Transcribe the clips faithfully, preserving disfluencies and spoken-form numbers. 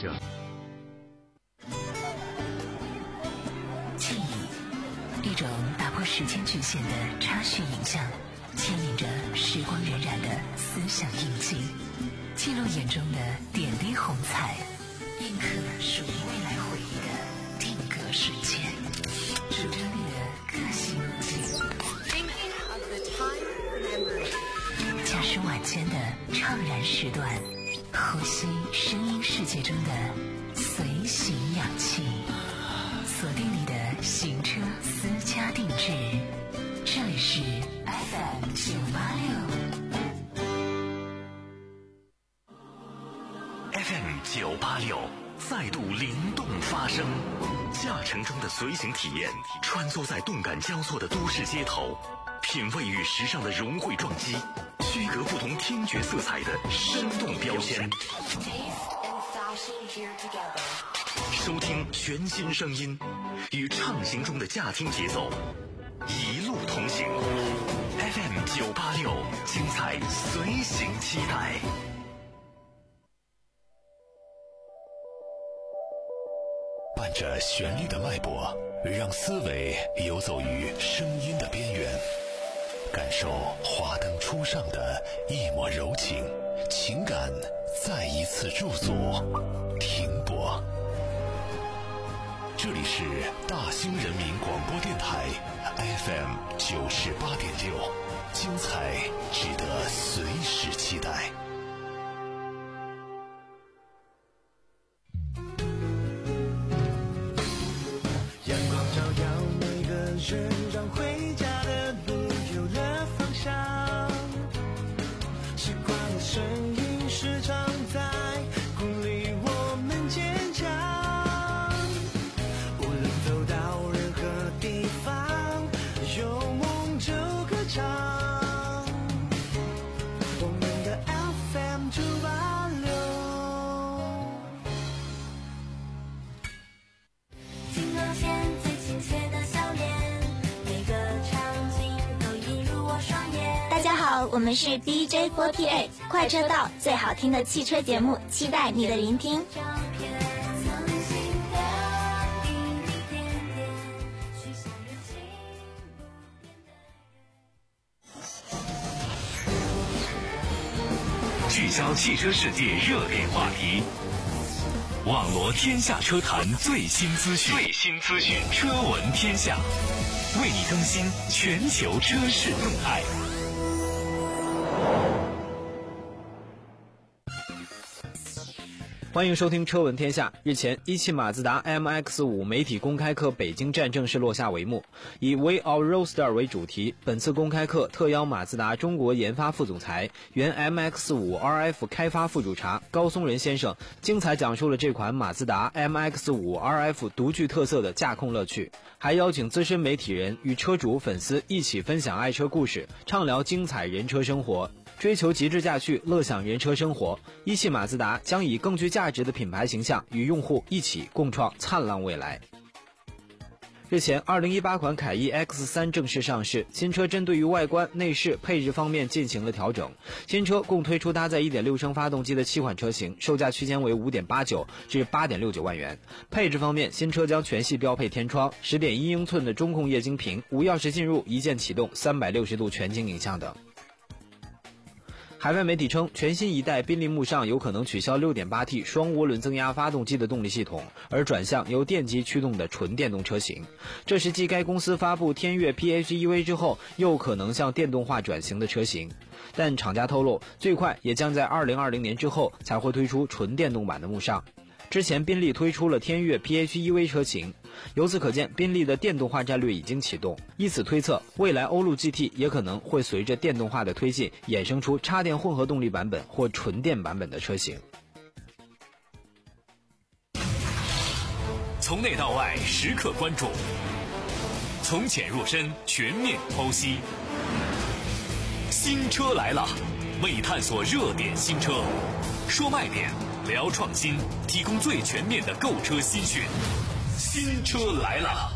者。 记忆，一种打破时间局限的插叙影像，牵引着时光荏苒的思想印记，记录眼中的点滴红彩，印刻属于未来回忆的定格瞬间，主张你的个性路径。驾驶晚间的怅然时段，呼吸声音世界中的随行氧气，锁定你的行车私家定制。这里是 F M 九八六 F M 九八六再度灵动发声，驾乘中的随行体验，穿梭在动感交错的都市街头，品味与时尚的融汇撞击，区隔不同听觉色彩的生动标签，收听全新声音，与畅行中的驾听节奏一路同行。 F M 九八六，精彩随行期待。伴着旋律的脉搏，让思维游走于声音的边缘，感受华灯初上的一抹柔情，情感再一次驻足停泊。这里是大兴人民广播电台 F M 九十八点六，精彩值得随时期待。 阳光照耀每个人，让回家的路有了方向。习惯的声音时常在鼓励我们坚强。无论走到任何地方，有梦就歌唱。我们的 F M 九八六。 镜头前最亲切的笑脸，每个场景都映入我双眼。 大家好，我们是 D J 四十八，快车道最好听的汽车节目，期待你的聆听。 聚焦汽车世界热点话题，网罗天下车坛最新资讯，最新资讯，车闻天下，为你更新全球车市动态。 欢迎收听车闻天下。日前，一汽马自达 M X 五 媒体公开课北京站正式落下帷幕，以 We Are Roadster 为主题。本次公开课特邀马自达中国研发副总裁、原 M X 五 R F 开发副主查高松仁先生，精彩讲述了这款马自达 M X 五 R F 独具特色的驾控乐趣，还邀请资深媒体人与车主粉丝一起分享爱车故事，畅聊精彩人车生活。追求极致驾趣，乐享人车生活，一汽马自达将以更具价值的品牌形象与用户一起共创灿烂未来。日前，二零一八款凯翼 X 三 正式上市，新车针对于外观、内饰、配置方面进行了调整。新车共推出搭载 一点六 升发动机的七款车型，售价区间为 五点八九 至 八点六九万元。配置方面，新车将全系标配天窗、十点一英寸的中控液晶屏、无钥匙进入、一键启动、三百六十度全景影像等。海外媒体称，全新一代宾利慕尚有可能取消 六点八 T 双涡轮增压发动机的动力系统，而转向由电机驱动的纯电动车型。这是继该公司发布天越 P H E V 之后，又可能向电动化转型的车型。但厂家透露，最快也将在二零二零年之后才会推出纯电动版的慕尚。之前宾利推出了天越 P H E V 车型，由此可见宾利的电动化战略已经启动。以此推测，未来欧陆 G T 也可能会随着电动化的推进，衍生出插电混合动力版本或纯电版本的车型。 从内到外时刻关注，从浅入深全面剖析。新车来了，为探索热点新车，说卖点，聊创新，提供最全面的购车新讯。新车来了。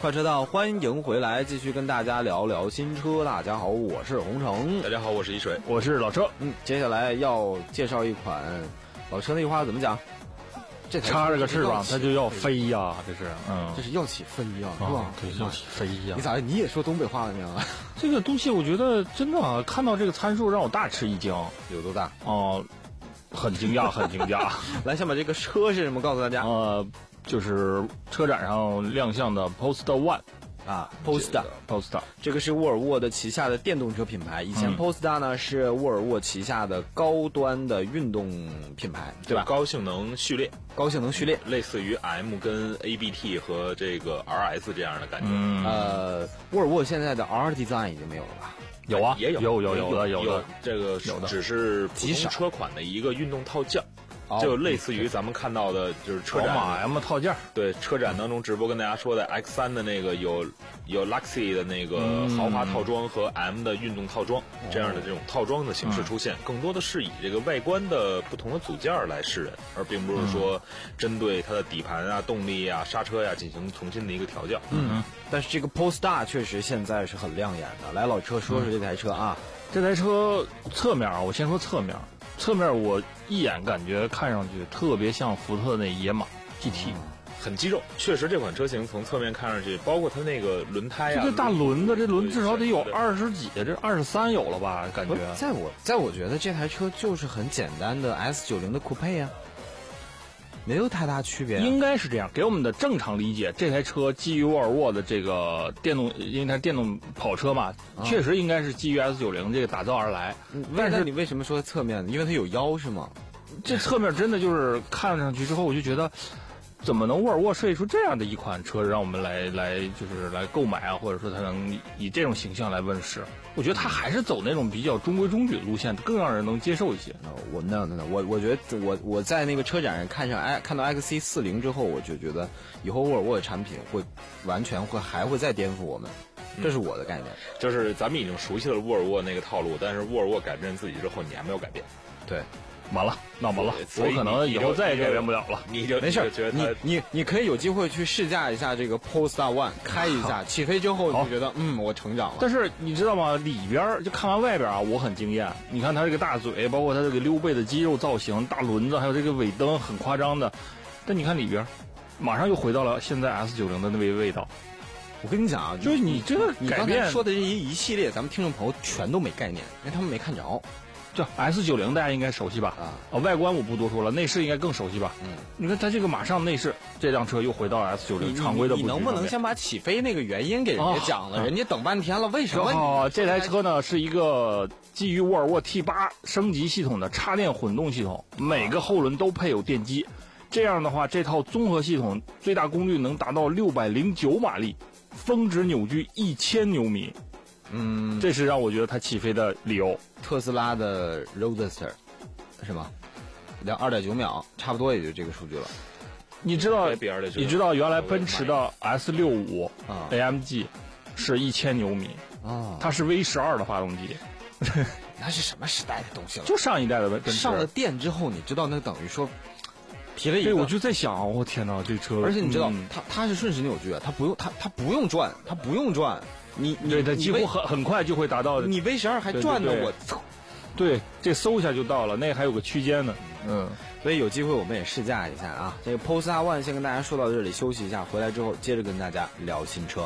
快车道，欢迎回来，继续跟大家聊聊新车。大家好，我是洪城。 大家好，我是一水， 我是老车。 嗯，接下来要介绍一款老车那句话怎么讲？这插着个翅膀，它就要飞呀、啊，这是，嗯， 这是要起飞呀、啊，是吧？ 对，要起飞呀、啊。 你咋你也说东北话呢？ 这个东西我觉得真的、啊，看到这个参数让我大吃一惊。 有多大？ 哦、呃，很惊讶，很惊讶。 来，先把这个车是什么告诉大家。 呃。就是车展上亮相的 Polestar One 啊 ，Polestar Polestar， 这个是沃尔沃的旗下的电动车品牌。以前 Polestar 呢、嗯、是沃尔沃旗下的高端的运动品牌，对吧？ 高性能序列， 高性能序列， 类似于 M 跟 A B T 和这个 R S 这样的感觉。 嗯、 呃，沃尔沃现在的 R Design 已经没有了吧？ 有啊， 也有， 有有有的有的， 这个有的， 只是普通车款的一个运动套件。就类似于咱们看到的，就是车展宝马 M 套件， 对，车展当中直播跟大家说的 X 三 的那个有有 Luxy 的那个豪华套装和 M 的运动套装、嗯、这样的这种套装的形式出现，嗯、更多的是以这个外观的不同的组件来示人，而并不是说针对它的底盘啊、动力啊、刹车呀、啊、进行重新的一个调教。 嗯，但是这个 Polestar 确实现在是很亮眼的。来，老车说说这台车啊， 嗯、这台车侧面啊，我先说侧面。侧面我一眼感觉看上去特别像福特那野马 G T，、 嗯、很肌肉。确实，这款车型从侧面看上去，包括它那个轮胎啊， 这个大轮子，这轮至少得有二十几，这二十三有了吧？感觉。 在我在我觉得这台车就是很简单的 S 九十 的酷配啊。没有太大区别、啊， 应该是这样。给我们的正常理解，这台车基于沃尔沃的这个电动，因为它是电动跑车嘛，啊、确实应该是基于 S 九十 这个打造而来。 嗯、但是你为什么说侧面呢？因为它有腰是吗？ 这侧面真的就是看上去之后，我就觉得，怎么能沃尔沃设计出这样的一款车，让我们来来就是来购买啊，或者说它能以这种形象来问世？我觉得它还是走那种比较中规中矩的路线，更让人能接受一些。 我那那我我觉得我我在那个车展上看上哎看到 X C 四十之后，我就觉得以后沃尔沃的产品会完全会还会再颠覆我们，这是我的概念。 嗯、就是咱们已经熟悉了沃尔沃那个套路，但是沃尔沃改变自己之后，你还没有改变。 对。 完了，那完了，我可能以后再也改变不了了。 你就没事， 觉得你你你可以有机会去试驾一下这个 Polestar One， 开一下，起飞之后你就觉得嗯，我成长了。 但是你知道吗？里边就看完外边啊，我很惊艳。你看它这个大嘴，包括它这个溜背的肌肉造型、大轮子，还有这个尾灯，很夸张的。但你看里边，马上又回到了现在 S 九十 的那味味道。 我跟你讲啊， 就是你这个你改变说的这一一系列，咱们听众朋友全都没概念，因为他们没看着。 这 S 九十 大家应该熟悉吧？啊，哦，外观我不多说了，内饰应该更熟悉吧？嗯，你看它这个马上内饰，这辆车又回到了 S 九十 常规的布局。 你能不能先把起飞那个原因给人家讲了？哦、人家等半天了，为什么？ 哦，这台车呢是一个基于沃尔沃 T 八 升级系统的插电混动系统，每个后轮都配有电机。这样的话，这套综合系统最大功率能达到六百零九马力，峰值扭矩一千牛米。嗯，这是让我觉得它起飞的理由。 特斯拉的 Roadster 是吗？两二点九秒，差不多也就这个数据了。 你知道？你知道原来奔驰的 S 六十五 A M G 是一千牛米啊，它是 V 十二的发动机。 那是什么时代的东西了？ 就上一代的奔驰。 上了电之后，你知道那等于说提了一个。 对，我就在想，我、哦、天哪，这车！ 而且你知道，嗯、它它是瞬时扭矩，它不用它它不用转，它不用转。你你对它几乎很很快就会达到。 你 V 十二还转呢，我操！对，这搜一下就到了，那还有个区间呢。嗯， 所以有机会我们也试驾一下啊。这个 Polestar One 先跟大家说到这里，休息一下，回来之后接着跟大家聊新车。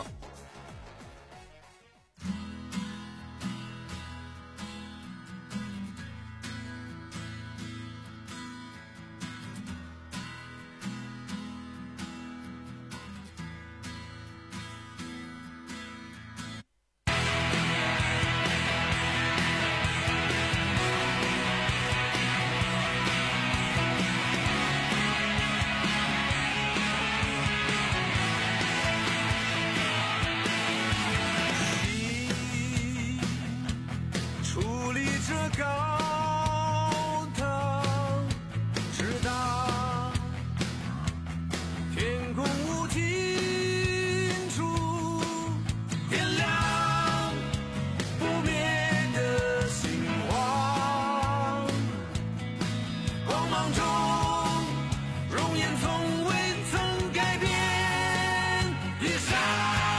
容颜从未曾改变，一闪。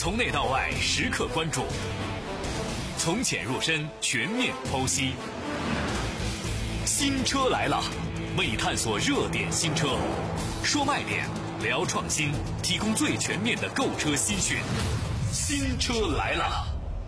从内到外时刻关注，从浅入深全面剖析。新车来了，为你探索热点新车，说卖点，聊创新，提供最全面的购车新讯。新车来了。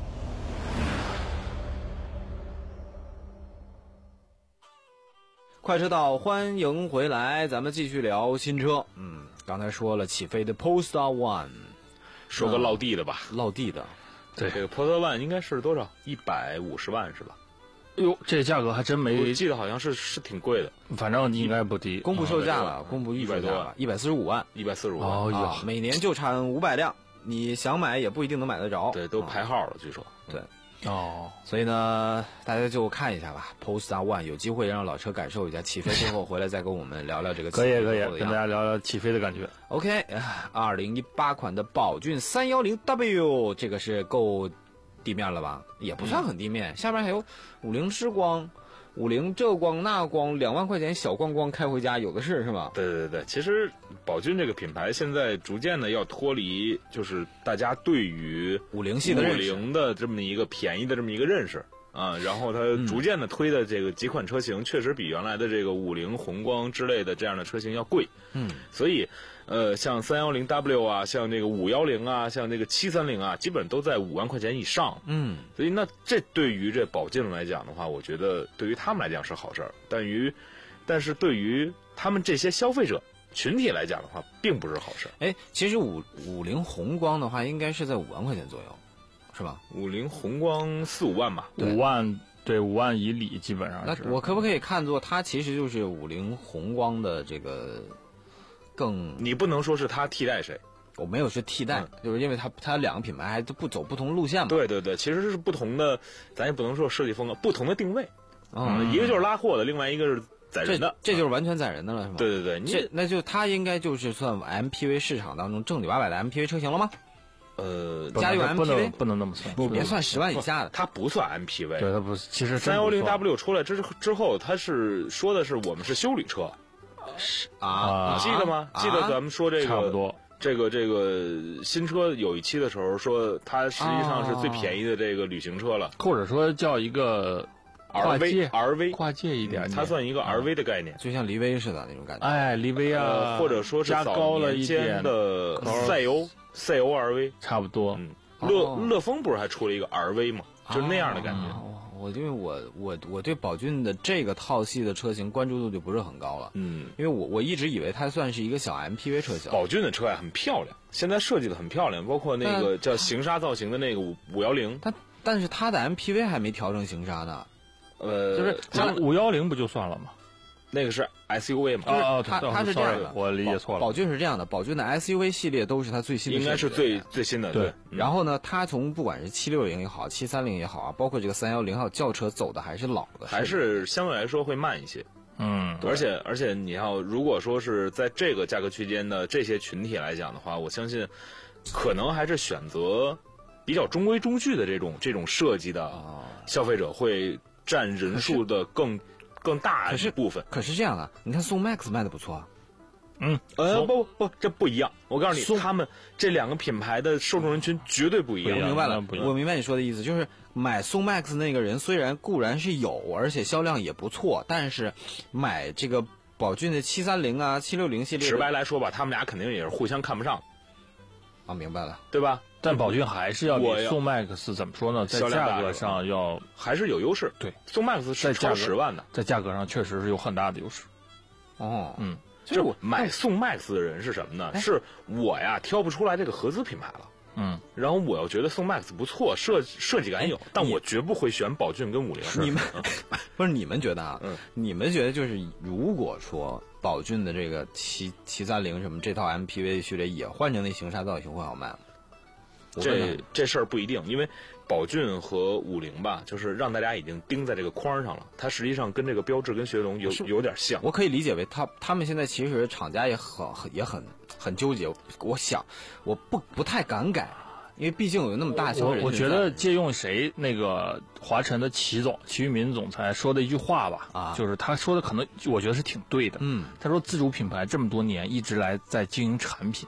快车道，欢迎回来，咱们继续聊新车。嗯，刚才说了起飞的 Polestar One， 说个落地的吧， 落地的。 对，这个 Polestar One 应该是多少？一百五十万是吧？ 哎呦，这价格还真没， 我记得好像是是挺贵的， 反正应该不低。 公布售价了， 嗯、 公布预售价了， 一百四十五万， 一百四十五万。 哦呀、 啊，每年就产五百辆，你想买也不一定能买得着。 对，都排号了，据说。 对。 哦， 所以呢，大家就看一下吧。Polestar One 有机会让老车感受一下起飞之后，回来再跟我们聊聊这个起飞可以可以，跟大家家聊聊起飞的感觉。 OK， 二零一八款的宝骏三一零 W， 这个是够地面了吧？也不算很地面，嗯、下面还有五菱之光。五菱这光那光，两万块钱小光光开回家有的是，是吧？ 对对对，其实宝骏这个品牌现在逐渐的要脱离，就是大家对于五菱系的五菱的这么一个便宜的这么一个认识啊，然后它逐渐的推的这个几款车型，确实比原来的这个五菱宏光之类的这样的车型要贵。 嗯， 所以呃，像三一零 W 啊，像这个五一零啊，像这个七三零啊，基本都在五万块钱以上。 嗯， 所以那这对于这宝骏来讲的话，我觉得对于他们来讲是好事儿，但于，但是对于他们这些消费者群体来讲的话，并不是好事。 哎，其实五五菱宏光的话，应该是在五万块钱左右，是吧？ 五菱宏光四五万吧， 五万对五万以里基本上是。 那我可不可以看作它其实就是五菱宏光的这个？更， 你不能说是它替代谁， 我没有是替代，嗯、就是因为它它两个品牌还都不走不同路线嘛。 对对对，其实是不同的，咱也不能说设计风格，不同的定位。 嗯， 一个就是拉货的，另外一个是载人的， 这, 这就是完全载人的了，是吗？ 对对对， 这那就它应该就是算 M P V 市场当中正经八百的 M P V 车型了吗？ 呃， 家用 M P V 不能不能那么算， 不别算十万以下的， 它不算 M P V。 对，它不，其实三一零 W 出来之之后，它是说的是我们是休旅车。 是啊，你记得吗？记得咱们说这个差不多， 这个这个新车有一期的时候说，它实际上是最便宜的这个旅行车了， 或者说叫一个 R V R V 跨界一点， 它算一个 R V 的概念， 就像骊威似的那种感觉。 哎，骊威啊， 或者说是加高了一点的赛欧赛欧 R V， 差不多。 嗯，乐乐风不是还出了一个 R V 吗？就是那样的感觉。 我因为我我我对宝骏的这个套系的车型关注度就不是很高了， 嗯， 因为我我一直以为它算是一个小 M P V 车型。 宝骏的车呀很漂亮，现在设计的很漂亮，包括那个叫行沙造型的那个五五幺零， 它但是它的 M P V 还没调成行沙呢， 呃， 就是它五幺零不就算了吗？ 那个是 S U V 嘛？ 就是它它是这样的， 我理解错了。 宝骏是这样的，宝骏的 S U V 系列都是它最新的， 应该是最最新的。 对。 然后呢，它从不管是七六零也好，七三零也好啊，包括这个三一零还有轿车走的还是老的， 还是相对来说会慢一些。 嗯。 而且而且你要如果说是在这个价格区间的这些群体来讲的话，我相信可能还是选择比较中规中矩的这种这种设计的消费者会占人数的更。更大一部分， 可是这样的，你看宋 MAX 卖的不错啊。 嗯， 呃，不不不，这不一样。我告诉你，他们这两个品牌的受众人群绝对不一样。 我明白了，我明白你说的意思，就是买宋 MAX 那个人虽然固然是有，而且销量也不错，但是买这个宝骏的七三零啊、七六零系列， 直白来说吧，他们俩肯定也是互相看不上。 啊，明白了， 对吧？ 但宝骏还是要比宋 MAX 怎么说呢？在价格上要还是有优势。 对， 宋 MAX 是超十万的， 在价格上确实是有很大的优势。 哦， 嗯， 就我买宋 MAX 的人是什么呢？是我呀挑不出来这个合资品牌了。 嗯， 然后我要觉得宋 MAX 不错，设设计感有，但我绝不会选宝骏跟五菱。 你们不是你们觉得啊？ 嗯， 你们觉得就是如果说宝骏的这个七七三零什么这套 M P V 序列也换成那行沙造型会好卖吗？ 这这事儿不一定，因为宝骏和五菱吧，就是让大家已经盯在这个框上了，它实际上跟这个标致跟雪铁龙有有点像。 我可以理解为他他们现在其实厂家也很也很很纠结。我想我不不太敢改，因为毕竟有那么大消费人群。 我我觉得借用谁那个华晨的齐总齐玉民总裁说的一句话吧， 啊， 就是他说的可能我觉得是挺对的。 嗯， 他说自主品牌这么多年一直来在经营产品。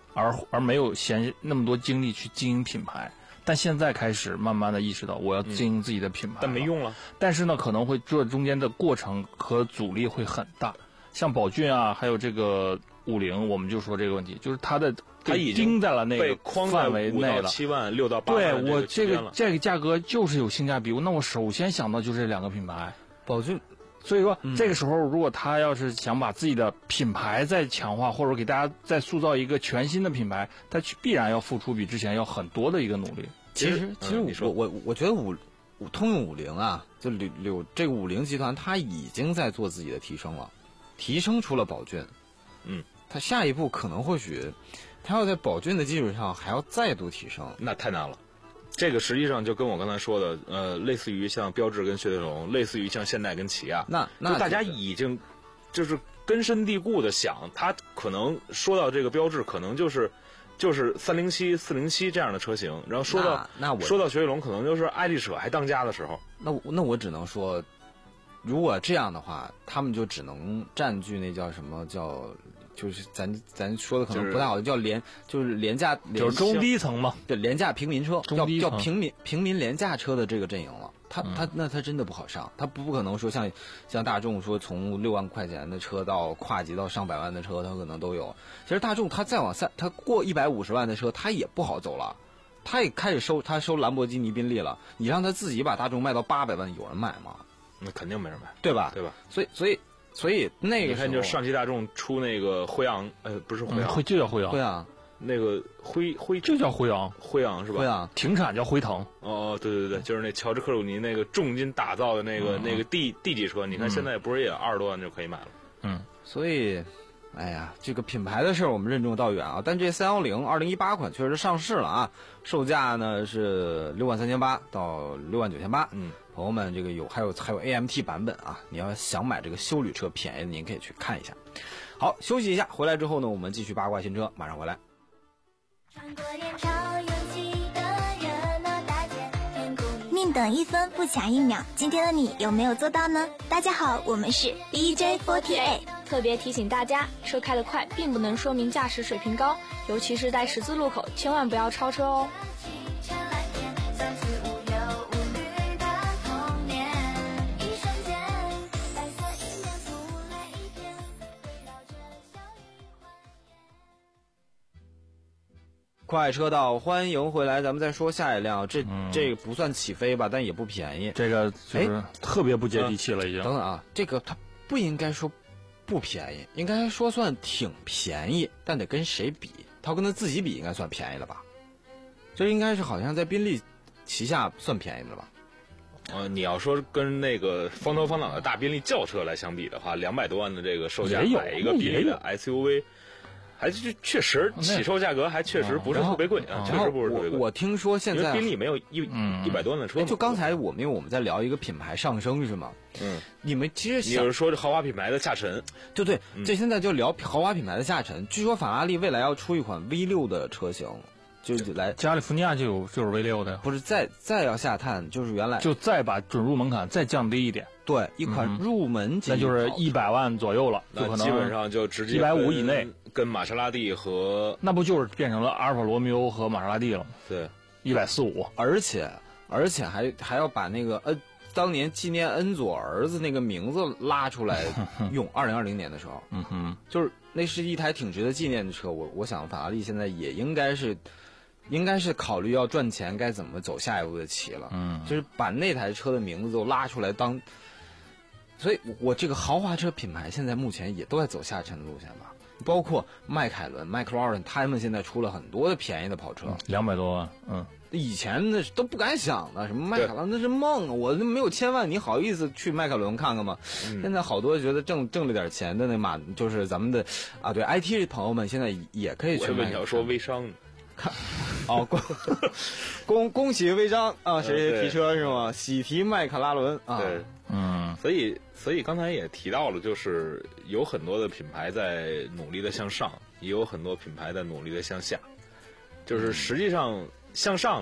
而而没有闲那么多精力去经营品牌。但现在开始慢慢的意识到我要经营自己的品牌、嗯， 但没用了。 但是呢，可能会这中间的过程和阻力会很大。像宝骏啊，还有这个五菱，我们就说这个问题，就是它的它已经盯在了那个范围内了， 七万六到八万。 对我这个个这个价格就是有性价比，那我首先想到就是这两个品牌， 宝骏。 所以说、 嗯， 这个时候如果他要是想把自己的品牌再强化，或者给大家再塑造一个全新的品牌，他必然要付出比之前要很多的一个努力。 其实，其实我、嗯、我我觉得五通用五菱啊，就柳柳这个五菱集团，它已经在做自己的提升了，提升出了宝骏。 嗯， 它下一步可能或许，它要在宝骏的基础上还要再度提升， 那太难了。这个实际上就跟我刚才说的，呃，类似于像标致跟雪铁龙，类似于像现代跟起亚， 那那大家已经就是根深蒂固的想，它可能说到这个标致，可能就是就是三零七、四零七这样的车型，然后说到那, 那我说到雪铁龙，可能就是爱丽舍还当家的时候。 那那我只能说，如果这样的话，他们就只能占据那叫什么叫。就是咱咱说的可能不太好， 就是、 叫廉就是廉价， 就是中低层嘛， 对，廉价平民车， 叫叫平民平民廉价车的这个阵营了。他、嗯、他那他真的不好上，他不不可能说像像大众说从六万块钱的车到跨级到上百万的车，他可能都有。其实大众他再往三，他过一百五十万的车，他也不好走了。他也开始收他收兰博基尼、宾利了，你让他自己把大众卖到八百万，有人买吗？ 那肯定没人买， 对吧？ 对吧？ 所以所以。所以那个你看，就上汽大众出那个辉昂，呃，不是辉昂， 嗯、就叫辉昂， 辉昂， 那个辉辉就叫辉昂， 辉昂是吧？ 辉昂停产叫辉腾。 哦，对对对，就是那乔治克鲁尼那个重金打造的那个、嗯、那个 D D 级车，你看现在不是也二十多万就可以买了？ 嗯， 所以，哎呀，这个品牌的事儿我们任重道远啊。但这三幺零二零一八款确实上市了啊，售价呢是六万三千八到六万九千八。 嗯。 朋友们，这个有还有还有 A M T 版本啊！你要想买这个休旅车便宜的，您可以去看一下。好，休息一下，回来之后呢，我们继续八卦新车，马上回来。 宁等一分不抢一秒，今天的你有没有做到呢？大家好，我们是 D J 四十八。 特别提醒大家，车开得快并不能说明驾驶水平高，尤其是在十字路口，千万不要超车哦。 快车道，欢迎回来，咱们再说下一辆，这、嗯、这个不算起飞吧，但也不便宜。 这个就是特别不接地气了，已经。 等等啊，这个它不应该说不便宜，应该说算挺便宜，但得跟谁比？它跟它自己比，应该算便宜了吧？这应该是好像在宾利旗下算便宜的吧？ 呃，你要说跟那个方头方脑的大宾利轿车来相比的话，两百多万的这个售价买一个宾利的 S U V。还是确实起售价格还确实不是特别贵啊，确实不是特别贵。 我听说现在宾利没有一一百多万的车。 就刚才我们因为我们在聊一个品牌上升是吗？ 嗯， 你们其实你是说这豪华品牌的下沉？ 对对，这现在就聊豪华品牌的下沉。据说法拉利未来要出一款 V 六的车型，就来加利福尼亚就有就是 V 六的， 不是再再要下探，就是原来就再把准入门槛再降低一点。 对，一款入门级、 嗯、那就是一百万左右了，就可能基本上就直接一百五以内， 跟玛莎拉蒂和那不就是变成了阿尔法罗密欧和玛莎拉蒂了？ 对， 一百四五， 而且而且还还要把那个恩当年纪念恩佐儿子那个名字拉出来用。二零二零年的时候， 嗯哼， 就是那是一台挺值得纪念的车。我我想法拉利现在也应该是。应该是考虑要赚钱该怎么走下一步的棋了， 嗯， 就是把那台车的名字都拉出来当，所以我这个豪华车品牌现在目前也都在走下沉的路线吧，包括迈凯伦、迈克劳伦，他们现在出了很多的便宜的跑车， 两百多万，嗯， 以前那都不敢想的，什么迈凯伦那是梦啊，我没有千万，你好意思去迈凯伦看看吗？嗯、现在好多觉得挣挣了点钱的那马，就是咱们的啊，对 I T 朋友们现在也可以去。 我以为你要说微商呢。 看，哦，恭恭恭喜微商啊！谁谁提车是吗？喜提迈凯拉伦啊！ 对， 嗯， 所以所以刚才也提到了，就是有很多的品牌在努力的向上，也有很多品牌在努力的向下。就是实际上向上的，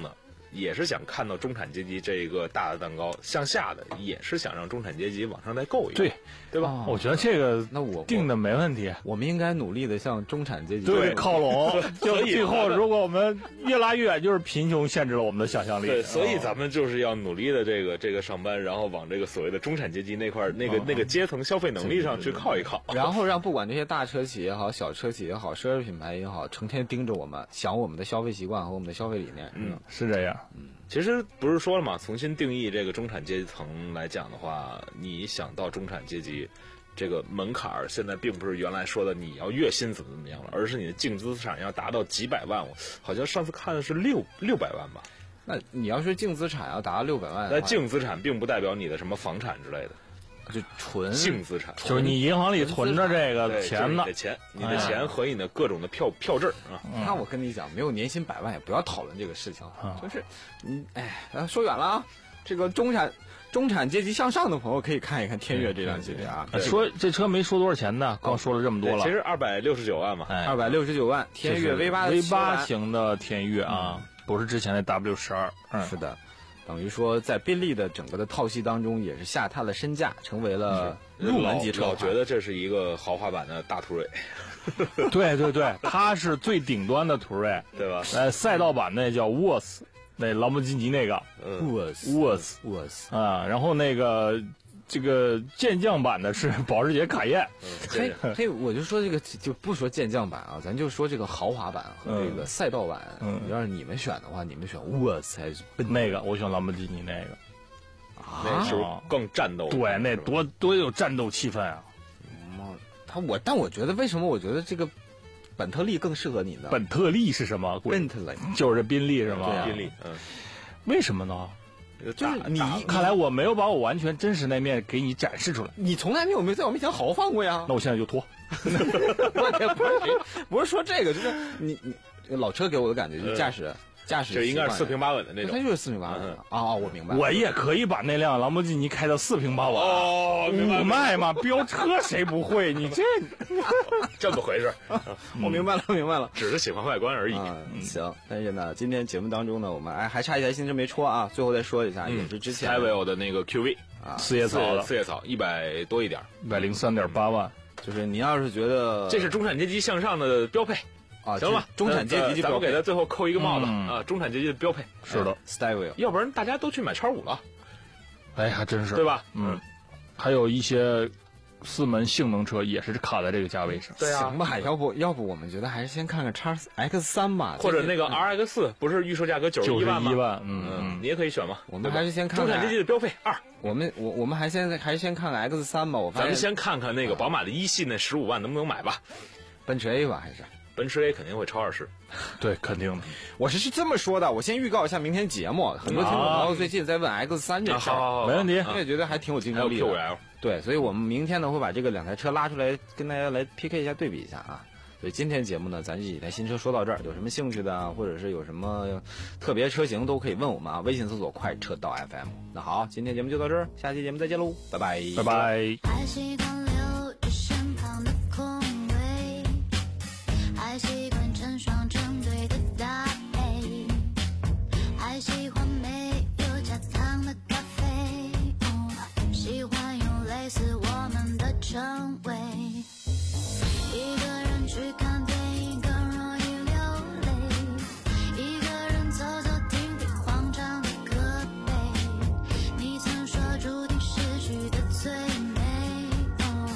也是想看到中产阶级这个大的蛋糕向下的，也是想让中产阶级往上再够一个， 对对吧？ 哦我觉得这个那我定的没问题。 我们应该努力的向中产阶级对，靠拢，就所以最后如果我们越拉越远，就是贫穷限制了我们的想象力。 对，所以哦咱们就是要努力的这个这个上班，然后往这个所谓的中产阶级那块儿那个那个阶层消费能力上去靠一靠。 然后让不管这些大车企也好，小车企也好，奢侈品牌也好，成天盯着我们，想我们的消费习惯和我们的消费理念。 嗯， 是这样。 其实不是说了嘛，重新定义这个中产阶层来讲的话，你想到中产阶级这个门槛儿，现在并不是原来说的你要月薪怎么怎么样了，而是你的净资产要达到几百万。我好像上次看的是六六百万吧。 那你要是净资产要达到六百万的那话， 净资产并不代表你的什么房产之类的， 就纯净资产就是你银行里存着这个对钱呢就是你的，钱，你的钱和你的各种的票票证啊。 那我跟你讲，没有年薪百万也不要讨论这个事情， 啊就是，嗯，哎，咱说远了啊。这个中产中产阶级向上的朋友可以看一看《天悦》这辆系列啊， 呃说这车没说多少钱呢，刚说了这么多了。 对其实二百六十九万嘛， 哎， 二百六十九万，天悦 V 八的 V 七版八型的天悦啊，不是之前的 W 十二。嗯， 是的，等于说在宾利的整个的套系当中，也是下探了身价，成为了入门级车老款。 觉得这是一个豪华版的大途锐， 对对对，它是最顶端的途锐， 对吧？ 呃，赛道版那叫 W O S， 那兰博基尼那个嗯， 沃斯 W O S 沃斯， 啊，然后那个这个健将版的是保时捷卡宴。 嘿嘿，我就说这个就不说健将版啊，咱就说这个豪华版和这个赛道版。 嗯要是你们选的话，你们选沃斯还是奔那个我喜欢兰博基尼那个， 那是不是更战斗？ 对，那多多有战斗气氛啊！ 他我，但我觉得为什么我觉得这个本特利更适合你呢？ 本特利是什么？ 本特利就是宾利是吗？ 对啊宾利，嗯， 为什么呢？ 就是你看来我没有把我完全真实那面给你展示出来。 你从来没有没有在我面前豪放过呀。 那我现在就脱。 不是不是不是说这个，就是你你老车给我的感觉就是驾驶驾驶这应该是四平八八稳的那种。 它就是四平八稳的啊啊！我明白了， 我也可以把那辆兰博基尼开到四平八稳。 哦，明白五迈嘛，飙车谁不会？你这这么回事， 我明白了，明白了。 只是喜欢外观而已。 嗯，行。但是呢，今天节目当中呢，我们哎还差一台新车没说啊，最后再说一下，也是之前 s t y l 的那个 Q V 啊， 四叶草的四叶草一百多一点， 一百零三点八万。 就是你要是觉得这是中产阶级向上的标配。 啊， 行吧， 中产阶级咱们给他最后扣一个帽子嗯啊，中产阶级的标配。 是的， Style， 要不然大家都去买叉五了， 哎，还真是， 对吧？ 嗯，还有一些四门性能车也是卡在这个价位上。 对啊行吧，要不要不我们觉得还是先看看叉 X 三吧， 或者那个嗯 R X 四不是预售价格九十九十一万吗？ 一万，嗯嗯， 嗯你也可以选嘛。 我们还是先看看中产阶级的标配二。 我们我我们还先还是先看看 X 三吧，我发现咱们先看看那个宝马的一系那十五万能不能买吧。 奔驰 A 吧，还是奔驰 A 肯定会超二十。 对，肯定的。 我是是这么说的，我先预告一下明天节目，很多听众朋友最近在问 X 三这事儿， 好， 没问题我也觉得还挺有竞还有争力 Q 五的。 L， 对，所以我们明天呢会把这个两台车拉出来跟大家来 P K 一下，对比一下啊。所以今天节目呢，咱这几台新车说到这儿，有什么兴趣的啊，或者是有什么特别车型都可以问我们啊，微信搜索快车道 F M。那好，今天节目就到这儿，下期节目再见喽，拜拜， 拜拜。 还习惯留着身旁的空位，还习惯成双成对的搭配，还喜欢没有加糖的咖啡，哦，喜欢用类似我们的称谓。一个人去看电影更容易流泪，一个人走走停停慌张的歌杯，你曾说注定失去的最美，哦，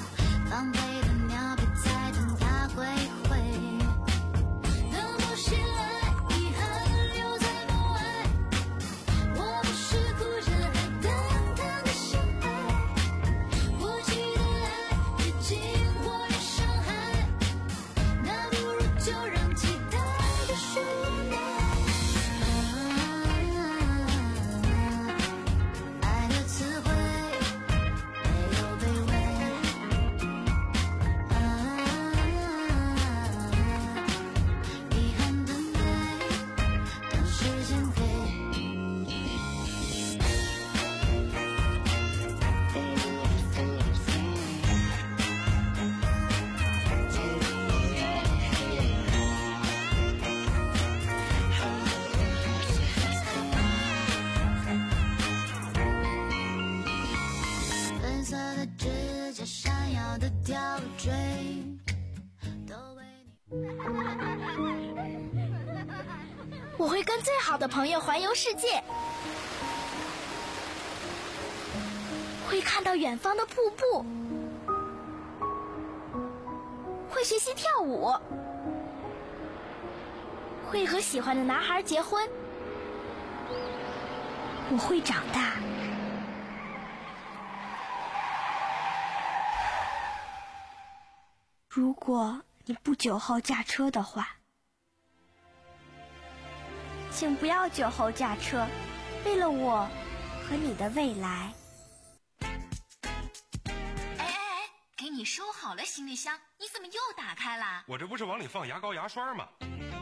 我会跟最好的朋友环游世界，会看到远方的瀑布，会学习跳舞，会和喜欢的男孩结婚。我会长大。如果你不酒后驾车的话，请不要酒后驾车，为了我和你的未来。 哎哎哎，给你收好了行李箱，你怎么又打开了？ 我这不是往里放牙膏牙刷吗？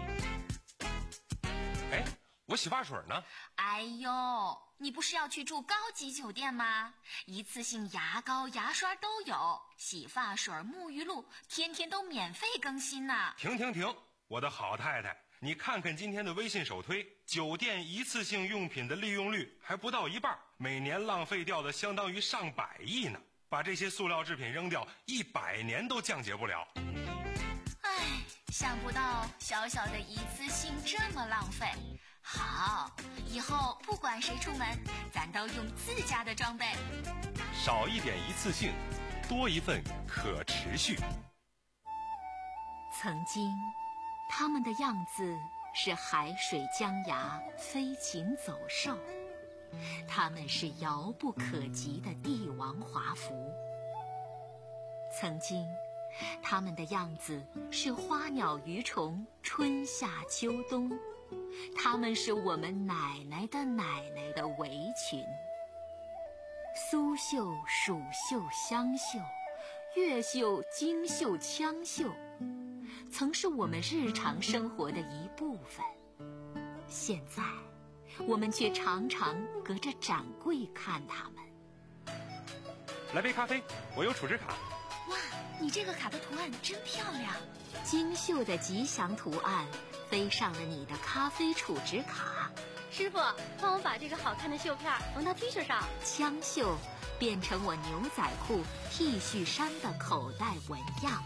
哎，我洗发水呢？ 哎呦，你不是要去住高级酒店吗？一次性牙膏牙刷都有，洗发水沐浴露天天都免费更新呢。 停停停，我的好太太，你看看今天的微信首推，酒店一次性用品的利用率还不到一半，每年浪费掉的相当于上百亿呢。把这些塑料制品扔掉，一百年都降解不了。 唉，想不到小小的一次性这么浪费。好，以后不管谁出门，咱都用自家的装备。 少一点一次性，多一份可持续。 曾经，他们的样子是海水江崖，飞禽走兽。他们是遥不可及的帝王华服。曾经，他们的样子是花鸟鱼虫，春夏秋冬。他们是我们奶奶的奶奶的围裙。苏绣、蜀绣、湘绣，越绣、京绣、羌绣，曾是我们日常生活的一部分。现在我们却常常隔着展柜看他们。 来杯咖啡，我有储值卡。 哇，你这个卡的图案真漂亮，精绣的吉祥图案飞上了你的咖啡储值卡。 师傅，帮我把这个好看的绣片缝到 T 恤上。 枪绣变成我牛仔裤、T 恤衫的口袋纹样，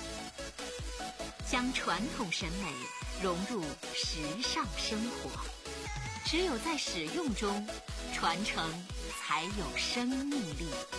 将传统审美融入时尚生活。只有在使用中，传承才有生命力。